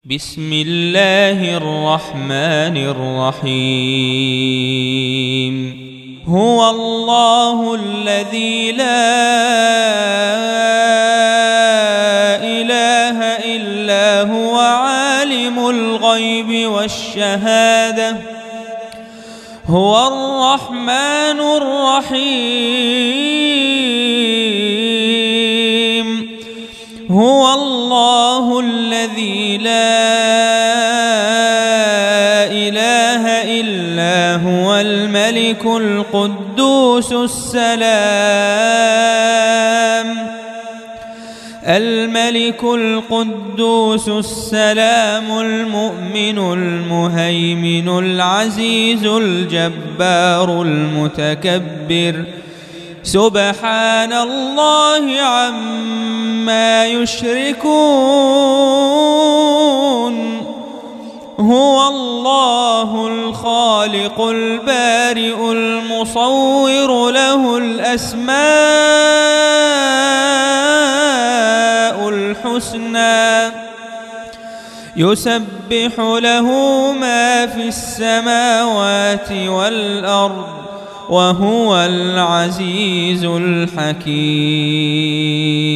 بسم الله الرحمن الرحيم هو الله الذي لا إله إلا هو عالم الغيب والشهادة هو الرحمن الرحيم هو الله الذي لا إله إلا هو الملك القدوس السلام المؤمن المهيمن العزيز الجبار المتكبر سبحان الله عما يشركون هو الله الخالق البارئ المصور له الأسماء الحسنى يسبح له ما في السماوات والأرض وهو العزيز الحكيم.